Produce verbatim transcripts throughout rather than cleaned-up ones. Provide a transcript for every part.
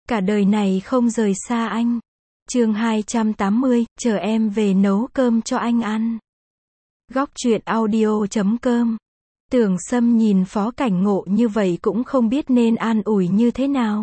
Cả đời này không rời xa anh. Chương hai trăm tám mươi, chờ em về nấu cơm cho anh ăn. Góc truyện audio chấm com. Tưởng Sâm nhìn Phó Cảnh Ngộ như vậy cũng không biết nên an ủi như thế nào.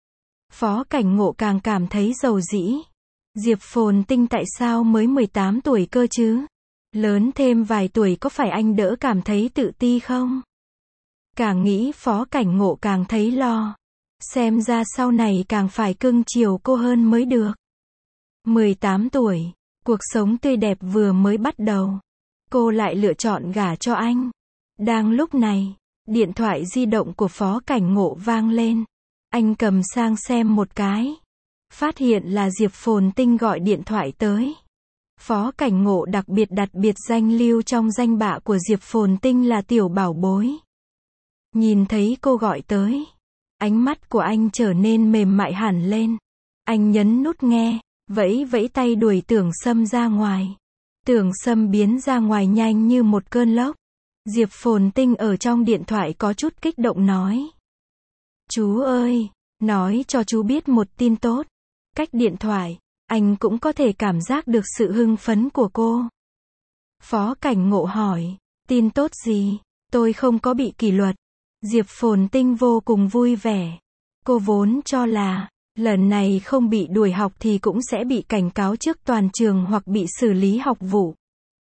Phó Cảnh Ngộ càng cảm thấy dầu dĩ. Diệp Phồn Tinh tại sao mới mười tám tuổi cơ chứ? Lớn thêm vài tuổi có phải anh đỡ cảm thấy tự ti không? Càng nghĩ Phó Cảnh Ngộ càng thấy lo. Xem ra sau này càng phải cưng chiều cô hơn mới được. mười tám tuổi, cuộc sống tươi đẹp vừa mới bắt đầu. Cô lại lựa chọn gả cho anh. Đang lúc này, điện thoại di động của Phó Cảnh Ngộ vang lên. Anh cầm sang xem một cái. Phát hiện là Diệp Phồn Tinh gọi điện thoại tới. Phó Cảnh Ngộ đặc biệt đặt biệt danh lưu trong danh bạ của Diệp Phồn Tinh là tiểu bảo bối. Nhìn thấy cô gọi tới, ánh mắt của anh trở nên mềm mại hẳn lên. Anh nhấn nút nghe, vẫy vẫy tay đuổi Tưởng Sâm ra ngoài. Tưởng Sâm biến ra ngoài nhanh như một cơn lốc. Diệp Phồn Tinh ở trong điện thoại có chút kích động nói. Chú ơi, nói cho chú biết một tin tốt. Cách điện thoại, anh cũng có thể cảm giác được sự hưng phấn của cô. Phó Cảnh Ngộ hỏi, tin tốt gì? Tôi không có bị kỷ luật. Diệp Phồn Tinh vô cùng vui vẻ. Cô vốn cho là, lần này không bị đuổi học thì cũng sẽ bị cảnh cáo trước toàn trường hoặc bị xử lý học vụ.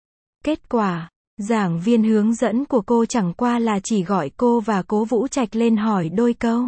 Kết quả, giảng viên hướng dẫn của cô chẳng qua là chỉ gọi cô và Cố Vũ Trạch lên hỏi đôi câu.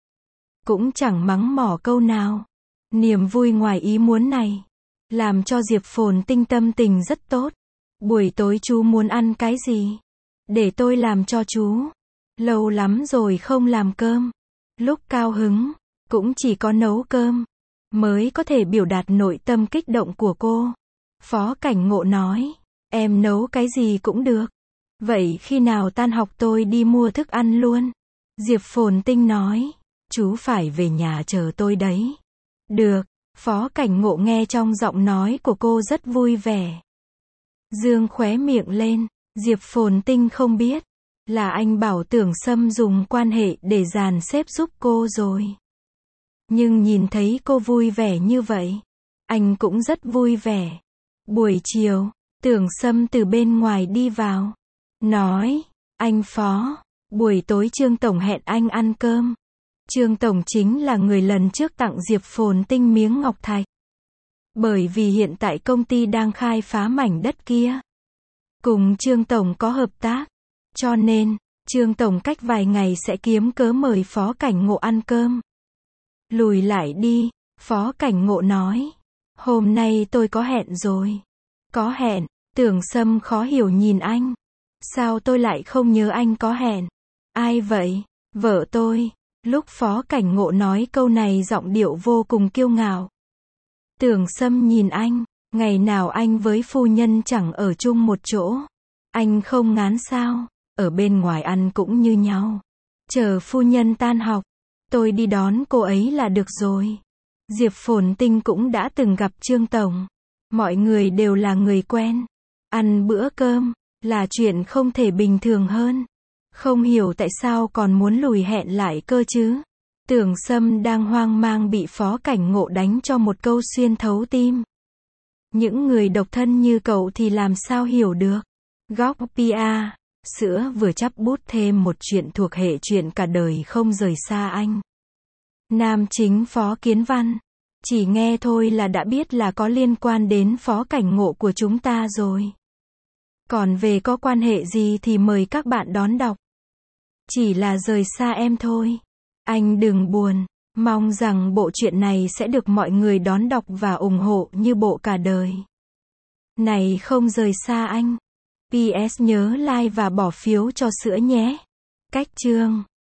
Cũng chẳng mắng mỏ câu nào. Niềm vui ngoài ý muốn này, làm cho Diệp Phồn Tinh tâm tình rất tốt. Buổi tối chú muốn ăn cái gì? Để tôi làm cho chú. Lâu lắm rồi không làm cơm. Lúc cao hứng, cũng chỉ có nấu cơm, mới có thể biểu đạt nội tâm kích động của cô. Phó Cảnh Ngộ nói, em nấu cái gì cũng được. Vậy khi nào tan học tôi đi mua thức ăn luôn? Diệp Phồn Tinh nói, chú phải về nhà chờ tôi đấy. Được, Phó Cảnh Ngộ nghe trong giọng nói của cô rất vui vẻ. Dương khóe miệng lên, Diệp Phồn Tinh không biết, là anh bảo Tưởng Sâm dùng quan hệ để dàn xếp giúp cô rồi. Nhưng nhìn thấy cô vui vẻ như vậy, anh cũng rất vui vẻ. Buổi chiều, Tưởng Sâm từ bên ngoài đi vào. Nói, anh Phó, buổi tối Trương Tổng hẹn anh ăn cơm. Trương Tổng chính là người lần trước tặng Diệp Phồn Tinh miếng ngọc thạch. Bởi vì hiện tại công ty đang khai phá mảnh đất kia. Cùng Trương Tổng có hợp tác. Cho nên, Trương Tổng cách vài ngày sẽ kiếm cớ mời Phó Cảnh Ngộ ăn cơm. Lùi lại đi, Phó Cảnh Ngộ nói. Hôm nay tôi có hẹn rồi. Có hẹn, Tưởng Sâm khó hiểu nhìn anh. Sao tôi lại không nhớ anh có hẹn? Ai vậy? Vợ tôi. Lúc Phó Cảnh Ngộ nói câu này giọng điệu vô cùng kiêu ngạo. Tưởng Sâm nhìn anh, ngày nào anh với phu nhân chẳng ở chung một chỗ. Anh không ngán sao? Ở bên ngoài ăn cũng như nhau. Chờ phu nhân tan học, tôi đi đón cô ấy là được rồi. Diệp Phồn Tinh cũng đã từng gặp Trương Tổng. Mọi người đều là người quen. Ăn bữa cơm, là chuyện không thể bình thường hơn. Không hiểu tại sao còn muốn lùi hẹn lại cơ chứ. Tưởng Sâm đang hoang mang bị Phó Cảnh Ngộ đánh cho một câu xuyên thấu tim. Những người độc thân như cậu thì làm sao hiểu được. Góc pê a, sữa vừa chắp bút thêm một chuyện thuộc hệ chuyện cả đời không rời xa anh. Nam chính Phó Kiến Văn. Chỉ nghe thôi là đã biết là có liên quan đến Phó Cảnh Ngộ của chúng ta rồi. Còn về có quan hệ gì thì mời các bạn đón đọc. Chỉ là rời xa em thôi. Anh đừng buồn. Mong rằng bộ truyện này sẽ được mọi người đón đọc và ủng hộ như bộ cả đời. Này không rời xa anh. pê ét nhớ like và bỏ phiếu cho sữa nhé. Cách chương